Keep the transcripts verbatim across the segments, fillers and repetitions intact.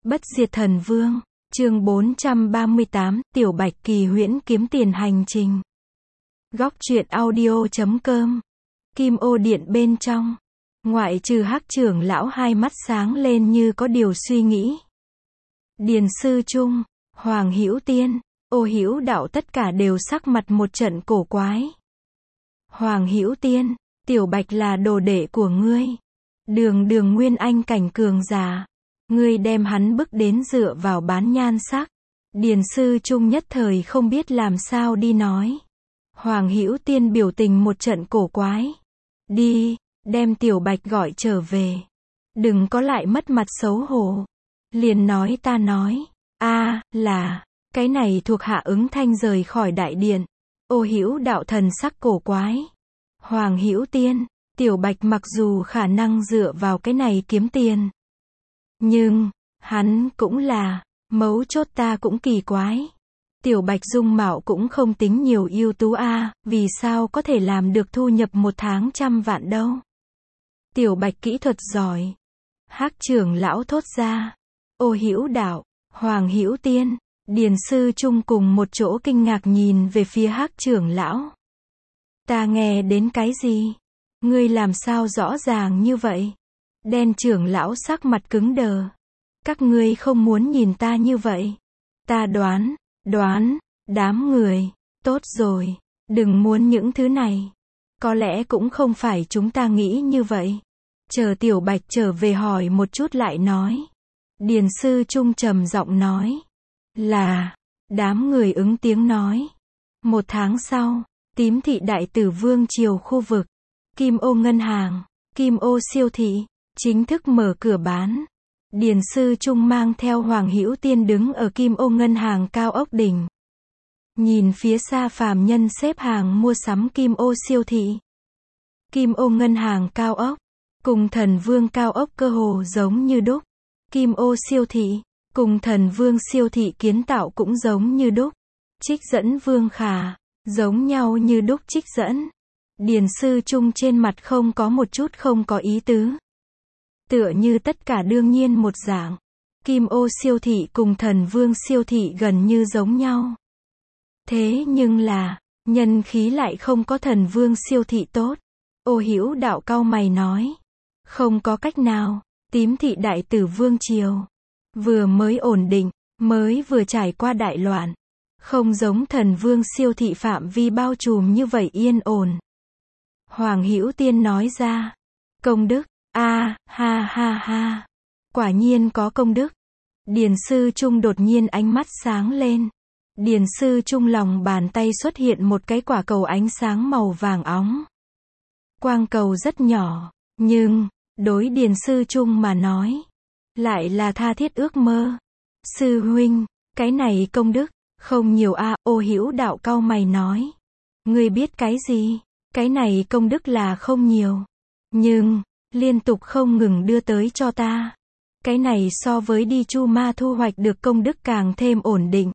Bất diệt thần vương, chương bốn trăm ba mươi tám, Tiểu Bạch kỳ huyễn kiếm tiền hành trình. Góc truyện audio chấm com. Kim ô điện bên trong. Ngoại trừ Hắc trưởng lão hai mắt sáng lên như có điều suy nghĩ. Điền sư Trung, Hoàng Hữu Tiên, Ô Hữu Đạo tất cả đều sắc mặt một trận cổ quái. Hoàng Hữu Tiên, Tiểu Bạch là đồ đệ của ngươi. Đường đường nguyên anh cảnh cường giả. Ngươi đem hắn bức đến dựa vào bán nhan sắc. Điền sư Trung nhất thời không biết làm sao đi nói. Hoàng Hữu Tiên biểu tình một trận cổ quái. Đi, đem Tiểu Bạch gọi trở về. Đừng có lại mất mặt xấu hổ. Liền nói ta nói. A, là, cái này thuộc hạ ứng thanh rời khỏi đại điện. Ô Hữu Đạo thần sắc cổ quái. Hoàng Hữu Tiên, Tiểu Bạch mặc dù khả năng dựa vào cái này kiếm tiền. Nhưng, hắn cũng là, mấu chốt ta cũng kỳ quái. Tiểu Bạch dung mạo cũng không tính nhiều ưu tú a, vì sao có thể làm được thu nhập một tháng trăm vạn đâu. Tiểu Bạch kỹ thuật giỏi. Hắc trưởng lão thốt ra. Ô Hữu Đạo, Hoàng Hữu Tiên, Điền sư Trung cùng một chỗ kinh ngạc nhìn về phía Hắc trưởng lão. Ta nghe đến cái gì? Ngươi làm sao rõ ràng như vậy? Đen trưởng lão sắc mặt cứng đờ. Các ngươi không muốn nhìn ta như vậy. Ta đoán, đoán, đám người, tốt rồi, đừng muốn những thứ này. Có lẽ cũng không phải chúng ta nghĩ như vậy. Chờ Tiểu Bạch trở về hỏi một chút lại nói. Điền sư Trung trầm giọng nói. Là, đám người ứng tiếng nói. Một tháng sau, Tím thị đại tử vương triều khu vực, Kim ô ngân hàng, Kim ô siêu thị, chính thức mở cửa bán. Điền sư Trung mang theo Hoàng Hữu Tiên đứng ở Kim ô ngân hàng cao ốc đỉnh. Nhìn phía xa phàm nhân xếp hàng mua sắm Kim ô siêu thị. Kim ô ngân hàng cao ốc, cùng thần vương cao ốc cơ hồ giống như đúc. Kim ô siêu thị, cùng thần vương siêu thị kiến tạo cũng giống như đúc. Trích dẫn Vương Khả, giống nhau như đúc trích dẫn. Điền sư Trung trên mặt không có một chút không có ý tứ. Tựa như tất cả đương nhiên một dạng. Kim ô siêu thị cùng thần vương siêu thị gần như giống nhau. Thế nhưng là, nhân khí lại không có thần vương siêu thị tốt. Ô Hữu Đạo cau mày nói. Không có cách nào, Tím thị đại tử vương triều. Vừa mới ổn định, mới vừa trải qua đại loạn. Không giống thần vương siêu thị phạm vi bao trùm như vậy yên ổn. Hoàng Hữu Tiên nói ra. Công đức, a, ha ha ha. Quả nhiên có công đức. Điền sư Trung đột nhiên ánh mắt sáng lên. Điền sư Trung lòng bàn tay xuất hiện một cái quả cầu ánh sáng màu vàng óng. Quang cầu rất nhỏ, nhưng, đối Điền sư Trung mà nói, lại là tha thiết ước mơ. Sư huynh, cái này công đức, không nhiều a. Ô Hữu Đạo cau mày nói. Ngươi biết cái gì? Cái này công đức là không nhiều. Nhưng, liên tục không ngừng đưa tới cho ta. Cái này so với đi Chu Ma thu hoạch được công đức càng thêm ổn định.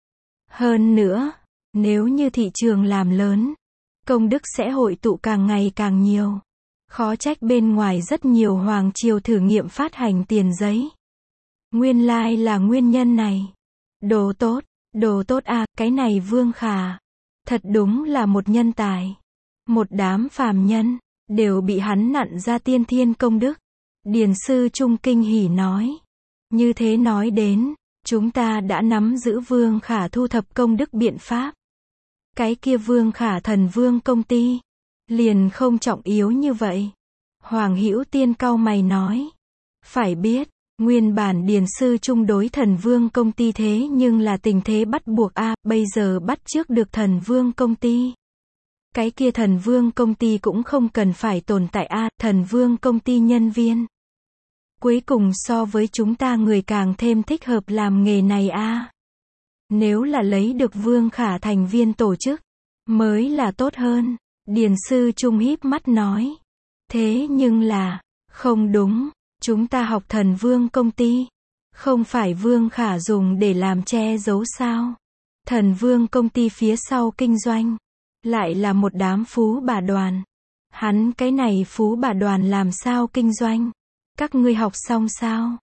Hơn nữa, nếu như thị trường làm lớn, công đức sẽ hội tụ càng ngày càng nhiều. Khó trách bên ngoài rất nhiều hoàng triều thử nghiệm phát hành tiền giấy. Nguyên lai là nguyên nhân này. Đồ tốt, đồ tốt a, cái này Vương Khả. Thật đúng là một nhân tài. Một đám phàm nhân, đều bị hắn nặn ra tiên thiên công đức. Điền sư Trung kinh hỉ nói. Như thế nói đến, chúng ta đã nắm giữ Vương Khả thu thập công đức biện pháp. Cái kia Vương Khả thần vương công ty, liền không trọng yếu như vậy. Hoàng Hữu Tiên cau mày nói. Phải biết, nguyên bản Điền sư Trung đối thần vương công ty thế nhưng là tình thế bắt buộc a, bây giờ bắt trước được thần vương công ty. Cái kia thần vương công ty cũng không cần phải tồn tại a, thần vương công ty nhân viên. Cuối cùng so với chúng ta người càng thêm thích hợp làm nghề này a. Nếu là lấy được Vương Khả thành viên tổ chức, mới là tốt hơn. Điền sư Trung híp mắt nói. Thế nhưng là, không đúng, chúng ta học thần vương công ty. Không phải Vương Khả dùng để làm che giấu sao? Thần vương công ty phía sau kinh doanh. Lại là một đám phú bà đoàn. Hắn cái này phú bà đoàn làm sao kinh doanh? Các ngươi học xong sao?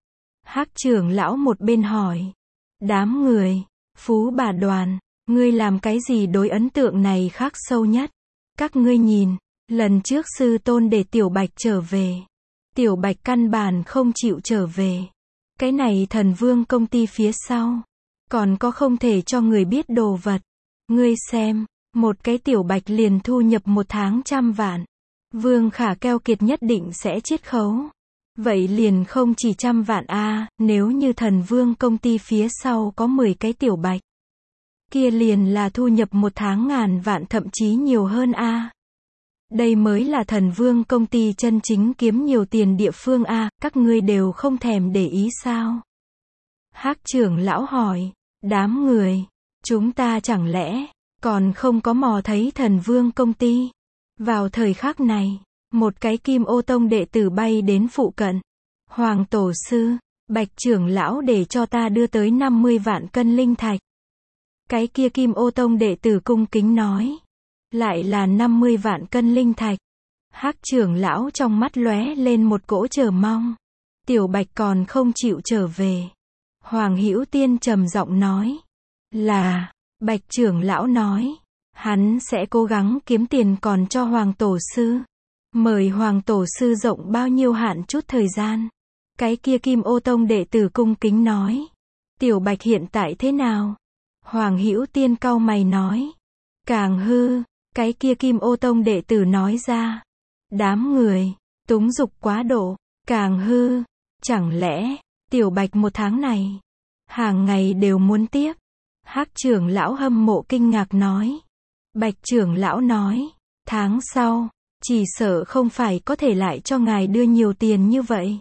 Hắc trưởng lão một bên hỏi. Đám người, Phú Bà Đoàn, ngươi làm cái gì đối ấn tượng này khắc sâu nhất? Các ngươi nhìn, lần trước sư tôn để Tiểu Bạch trở về. Tiểu Bạch căn bản không chịu trở về. Cái này thần vương công ty phía sau. Còn có không thể cho người biết đồ vật. Ngươi xem, một cái Tiểu Bạch liền thu nhập một tháng trăm vạn. Vương Khả keo kiệt nhất định sẽ chiết khấu. Vậy liền không chỉ trăm vạn a, nếu như thần vương công ty phía sau có mười cái Tiểu Bạch. Kia liền là thu nhập một tháng ngàn vạn thậm chí nhiều hơn a. Đây mới là thần vương công ty chân chính kiếm nhiều tiền địa phương a, các ngươi đều không thèm để ý sao? Hắc trưởng lão hỏi, đám người, chúng ta chẳng lẽ còn không có mò thấy thần vương công ty? Vào thời khắc này, một cái Kim Ô Tông đệ tử bay đến phụ cận. Hoàng tổ sư, Bạch trưởng lão để cho ta đưa tới năm mươi vạn cân linh thạch. Cái kia Kim Ô Tông đệ tử cung kính nói. Lại là năm mươi vạn cân linh thạch. Hắc trưởng lão trong mắt lóe lên một cỗ chờ mong. Tiểu Bạch còn không chịu trở về. Hoàng Hữu Tiên trầm giọng nói. Là, Bạch trưởng lão nói. Hắn sẽ cố gắng kiếm tiền còn cho Hoàng tổ sư. Mời Hoàng tổ sư rộng bao nhiêu hạn chút thời gian. Cái kia Kim Ô Tông đệ tử cung kính nói. Tiểu Bạch hiện tại thế nào? Hoàng Hữu Tiên cau mày nói. Càng hư. Cái kia Kim Ô Tông đệ tử nói ra. Đám người, túng dục quá độ, càng hư. Chẳng lẽ, Tiểu Bạch một tháng này, hàng ngày đều muốn tiếp. Hắc trưởng lão hâm mộ kinh ngạc nói. Bạch trưởng lão nói, tháng sau, chỉ sợ không phải có thể lại cho ngài đưa nhiều tiền như vậy.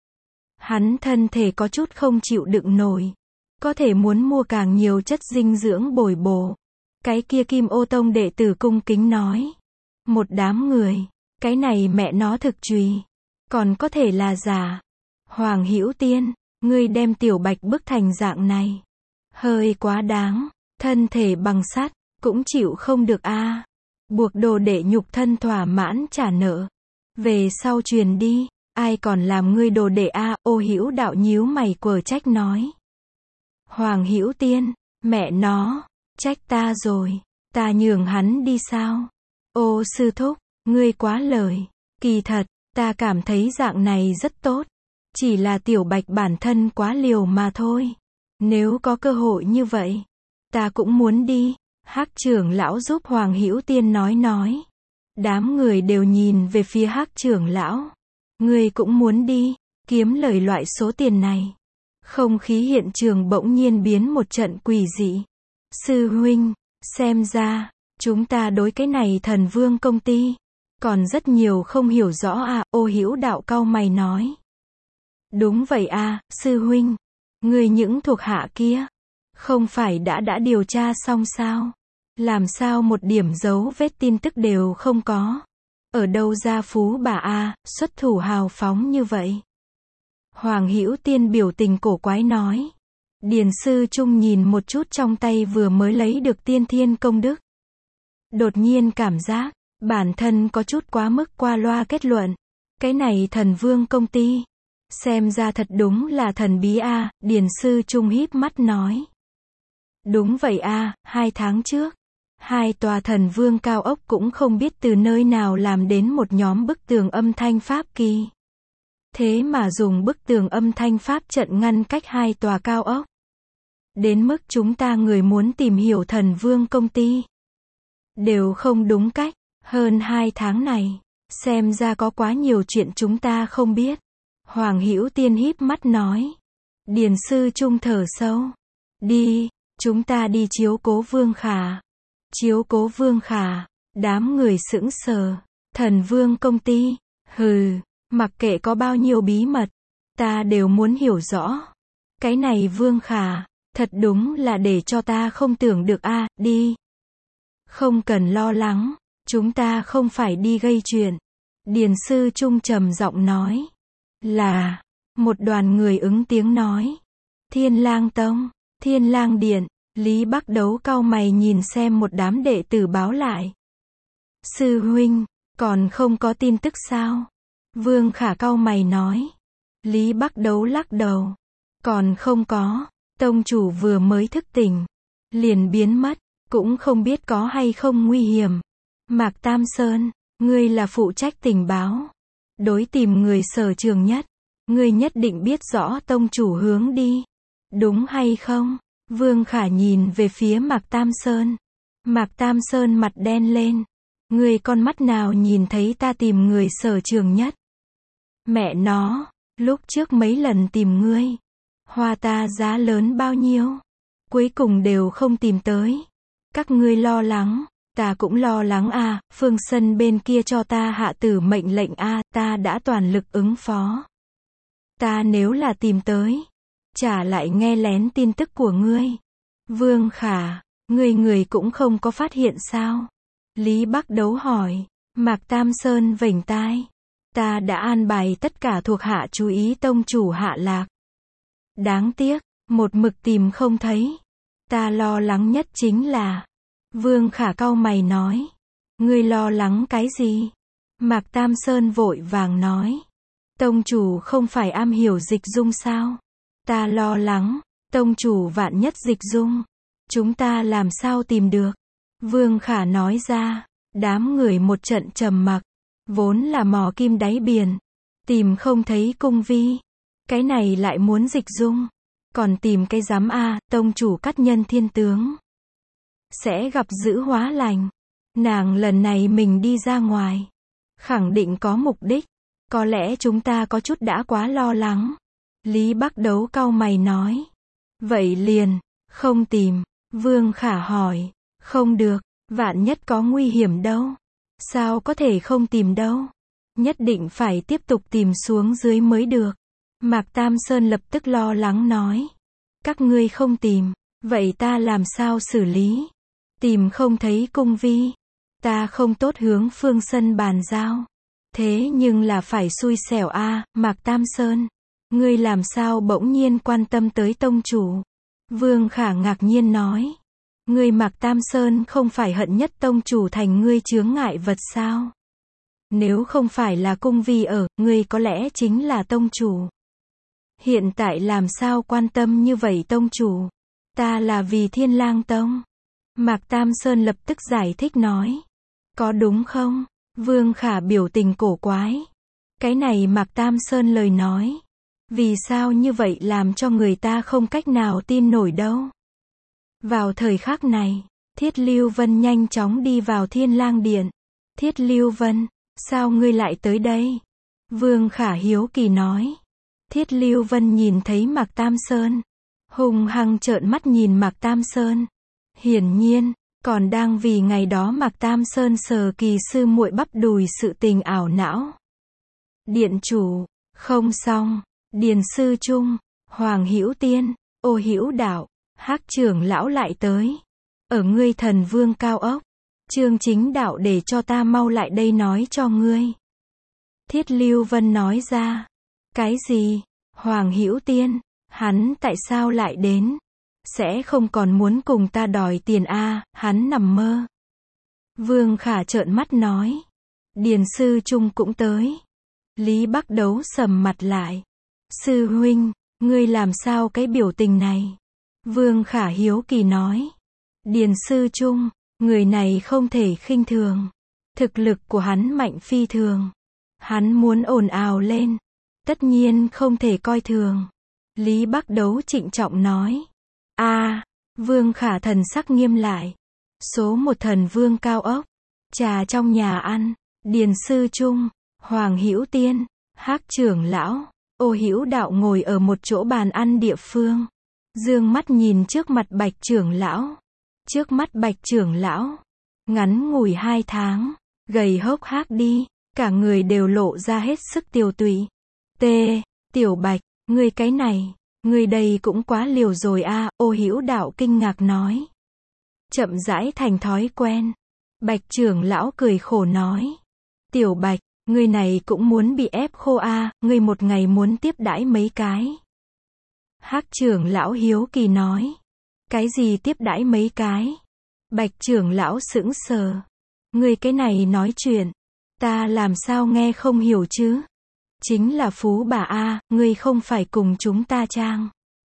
Hắn thân thể có chút không chịu đựng nổi. Có thể muốn mua càng nhiều chất dinh dưỡng bồi bổ. Cái kia Kim Ô Tông đệ tử cung kính nói. Một đám người, cái này mẹ nó thực trùy. Còn có thể là giả. Hoàng Hữu Tiên, ngươi đem Tiểu Bạch bức thành dạng này. Hơi quá đáng, thân thể bằng sắt, cũng chịu không được a. Buộc đồ đệ nhục thân thỏa mãn trả nợ. Về sau truyền đi, ai còn làm ngươi đồ đệ a? Ô Hữu đạo nhíu mày quở trách nói. Hoàng Hữu Tiên, mẹ nó, trách ta rồi, ta nhường hắn đi sao? Ô sư thúc, ngươi quá lời. Kỳ thật, ta cảm thấy dạng này rất tốt. Chỉ là Tiểu Bạch bản thân quá liều mà thôi. Nếu có cơ hội như vậy, ta cũng muốn đi. Hắc trưởng lão giúp Hoàng Hữu Tiên nói nói. Đám người đều nhìn về phía Hắc trưởng lão. Ngươi cũng muốn đi, kiếm lời loại số tiền này. Không khí hiện trường bỗng nhiên biến một trận quỷ dị. Sư huynh, xem ra, chúng ta đối cái này thần vương công ty, còn rất nhiều không hiểu rõ à, Ô Hữu đạo cau mày nói. Đúng vậy à, sư huynh, người những thuộc hạ kia, không phải đã đã điều tra xong sao? Làm sao một điểm dấu vết tin tức đều không có? Ở đâu ra Phú Bà a, xuất thủ hào phóng như vậy? Hoàng Hữu Tiên biểu tình cổ quái nói. Điền sư Trung nhìn một chút trong tay vừa mới lấy được tiên thiên công đức. Đột nhiên cảm giác, bản thân có chút quá mức qua loa kết luận. Cái này thần vương công ty. Xem ra thật đúng là thần bí a, Điền sư Trung híp mắt nói. Đúng vậy a, hai tháng trước. Hai tòa thần vương cao ốc cũng không biết từ nơi nào làm đến một nhóm bức tường âm thanh pháp kỳ. Thế mà dùng bức tường âm thanh pháp trận ngăn cách hai tòa cao ốc. Đến mức chúng ta người muốn tìm hiểu thần vương công ty. Đều không đúng cách. Hơn hai tháng này, xem ra có quá nhiều chuyện chúng ta không biết. Hoàng Hữu Tiên híp mắt nói. Điền sư Trung thở sâu. Đi, chúng ta đi chiếu cố Vương Khả. Chiếu cố Vương Khả. Đám người sững sờ. Thần vương công ty. Hừ, mặc kệ có bao nhiêu bí mật, ta đều muốn hiểu rõ. Cái này Vương Khả, thật đúng là để cho ta không tưởng được a, à, đi. Không cần lo lắng, chúng ta không phải đi gây chuyện. Điền sư Trung trầm giọng nói. Là, một đoàn người ứng tiếng nói. Thiên Lang Tông, Thiên Lang Điện, Lý Bắc Đấu cau mày nhìn xem một đám đệ tử báo lại. Sư huynh, còn không có tin tức sao? Vương Khả cau mày nói. Lý Bắc Đấu lắc đầu. Còn không có, tông chủ vừa mới thức tỉnh, liền biến mất, cũng không biết có hay không nguy hiểm. Mạc Tam Sơn, ngươi là phụ trách tình báo, đối tìm người sở trường nhất, ngươi nhất định biết rõ tông chủ hướng đi, đúng hay không? Vương Khả nhìn về phía Mạc Tam Sơn. Mạc Tam Sơn mặt đen lên. Ngươi con mắt nào nhìn thấy ta tìm người sở trường nhất? Mẹ nó, lúc trước mấy lần tìm ngươi, hoa ta giá lớn bao nhiêu, cuối cùng đều không tìm tới. Các ngươi lo lắng, ta cũng lo lắng à, Phương Sân bên kia cho ta hạ tử mệnh lệnh a, ta đã toàn lực ứng phó. Ta nếu là tìm tới, chả lại nghe lén tin tức của ngươi. Vương Khả, ngươi người cũng không có phát hiện sao? Lý Bắc Đấu hỏi. Mạc Tam Sơn vểnh tai. Ta đã an bài tất cả thuộc hạ chú ý tông chủ hạ lạc. Đáng tiếc, một mực tìm không thấy. Ta lo lắng nhất chính là... Vương Khả cau mày nói. Ngươi lo lắng cái gì? Mạc Tam Sơn vội vàng nói. Tông chủ không phải am hiểu dịch dung sao? Ta lo lắng, tông chủ vạn nhất dịch dung, chúng ta làm sao tìm được? Vương Khả nói ra. Đám người một trận trầm mặc, vốn là mò kim đáy biển, tìm không thấy cung vi, cái này lại muốn dịch dung, còn tìm cái giám a, tông chủ cắt nhân thiên tướng, sẽ gặp dữ hóa lành. Nàng lần này mình đi ra ngoài, khẳng định có mục đích, có lẽ chúng ta có chút đã quá lo lắng. Lý Bắc Đấu cau mày nói. Vậy liền, không tìm. Vương Khả hỏi. Không được, vạn nhất có nguy hiểm đâu. Sao có thể không tìm đâu. Nhất định phải tiếp tục tìm xuống dưới mới được. Mạc Tam Sơn lập tức lo lắng nói. Các ngươi không tìm, vậy ta làm sao xử lý? Tìm không thấy cung vi, ta không tốt hướng Phương Sân bàn giao. Thế nhưng là phải xui xẻo a, Mạc Tam Sơn. Ngươi làm sao bỗng nhiên quan tâm tới tông chủ? Vương Khả ngạc nhiên nói. Ngươi Mạc Tam Sơn không phải hận nhất tông chủ thành ngươi chướng ngại vật sao? Nếu không phải là cung vi ở, ngươi có lẽ chính là tông chủ. Hiện tại làm sao quan tâm như vậy tông chủ? Ta là vì Thiên Lang Tông. Mạc Tam Sơn lập tức giải thích nói. Có đúng không? Vương Khả biểu tình cổ quái. Cái này Mạc Tam Sơn lời nói. Vì sao như vậy làm cho người ta không cách nào tin nổi đâu? Vào thời khắc này, Thiết Lưu Vân nhanh chóng đi vào Thiên Lang Điện. Thiết Lưu Vân, sao ngươi lại tới đây? Vương Khả hiếu kỳ nói. Thiết Lưu Vân nhìn thấy Mạc Tam Sơn, hung hăng trợn mắt nhìn Mạc Tam Sơn. Hiển nhiên, còn đang vì ngày đó Mạc Tam Sơn sờ kỳ sư muội bắp đùi sự tình ảo não. Điện chủ, không xong, Điền Sư Trung, Hoàng Hữu Tiên, Ô Hữu Đạo, Hắc trưởng lão lại tới. Ở ngươi Thần Vương cao ốc, Trương Chính Đạo để cho ta mau lại đây nói cho ngươi. Thiết Lưu Vân nói ra. Cái gì? Hoàng Hữu Tiên, hắn tại sao lại đến? Sẽ không còn muốn cùng ta đòi tiền a, hắn nằm mơ. Vương Khả trợn mắt nói. Điền Sư Trung cũng tới. Lý Bắc Đấu sầm mặt lại. Sư huynh, ngươi làm sao cái biểu tình này? Vương Khả hiếu kỳ nói. Điền Sư Trung, người này không thể khinh thường. Thực lực của hắn mạnh phi thường. Hắn muốn ồn ào lên, tất nhiên không thể coi thường. Lý Bắc Đấu trịnh trọng nói. A, à, Vương Khả thần sắc nghiêm lại. Số một Thần Vương cao ốc, trà trong nhà ăn, Điền Sư Trung, Hoàng Hữu Tiên, Hắc trưởng lão, Ô Hữu Đạo ngồi ở một chỗ bàn ăn địa phương. Dương mắt nhìn trước mặt Bạch trưởng lão. Trước mắt Bạch trưởng lão, ngắn ngủi hai tháng, gầy hốc hác đi, cả người đều lộ ra hết sức tiều tụy. T, Tiểu Bạch, ngươi cái này, ngươi đây cũng quá liều rồi a, Ô Hữu Đạo kinh ngạc nói. Chậm rãi thành thói quen. Bạch trưởng lão cười khổ nói. Tiểu Bạch, ngươi này cũng muốn bị ép khô a, ngươi một ngày muốn tiếp đãi mấy cái. Hắc trưởng lão hiếu kỳ nói. Cái gì tiếp đãi mấy cái? Bạch trưởng lão sững sờ. Ngươi cái này nói chuyện, ta làm sao nghe không hiểu chứ? Chính là phú bà a, ngươi không phải cùng chúng ta trang.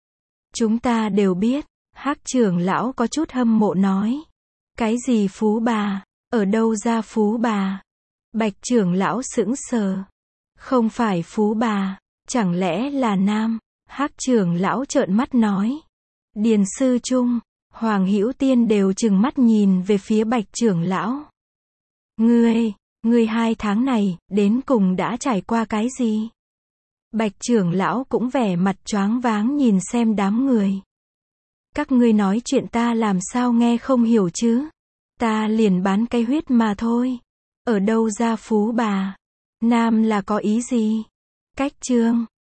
Chúng ta đều biết, Hắc trưởng lão có chút hâm mộ nói. Cái gì phú bà? Ở đâu ra phú bà? Bạch trưởng lão sững sờ. Không phải phú bà, chẳng lẽ là nam? Hắc trưởng lão trợn mắt nói. Điền sư Trung, Hoàng Hữu Tiên đều trừng mắt nhìn về phía Bạch trưởng lão. Ngươi, ngươi hai tháng này, đến cùng đã trải qua cái gì? Bạch trưởng lão cũng vẻ mặt choáng váng nhìn xem đám người. Các ngươi nói chuyện ta làm sao nghe không hiểu chứ? Ta liền bán cái huyết mà thôi. Ở đâu ra phú bà? Nam là có ý gì? Cách chương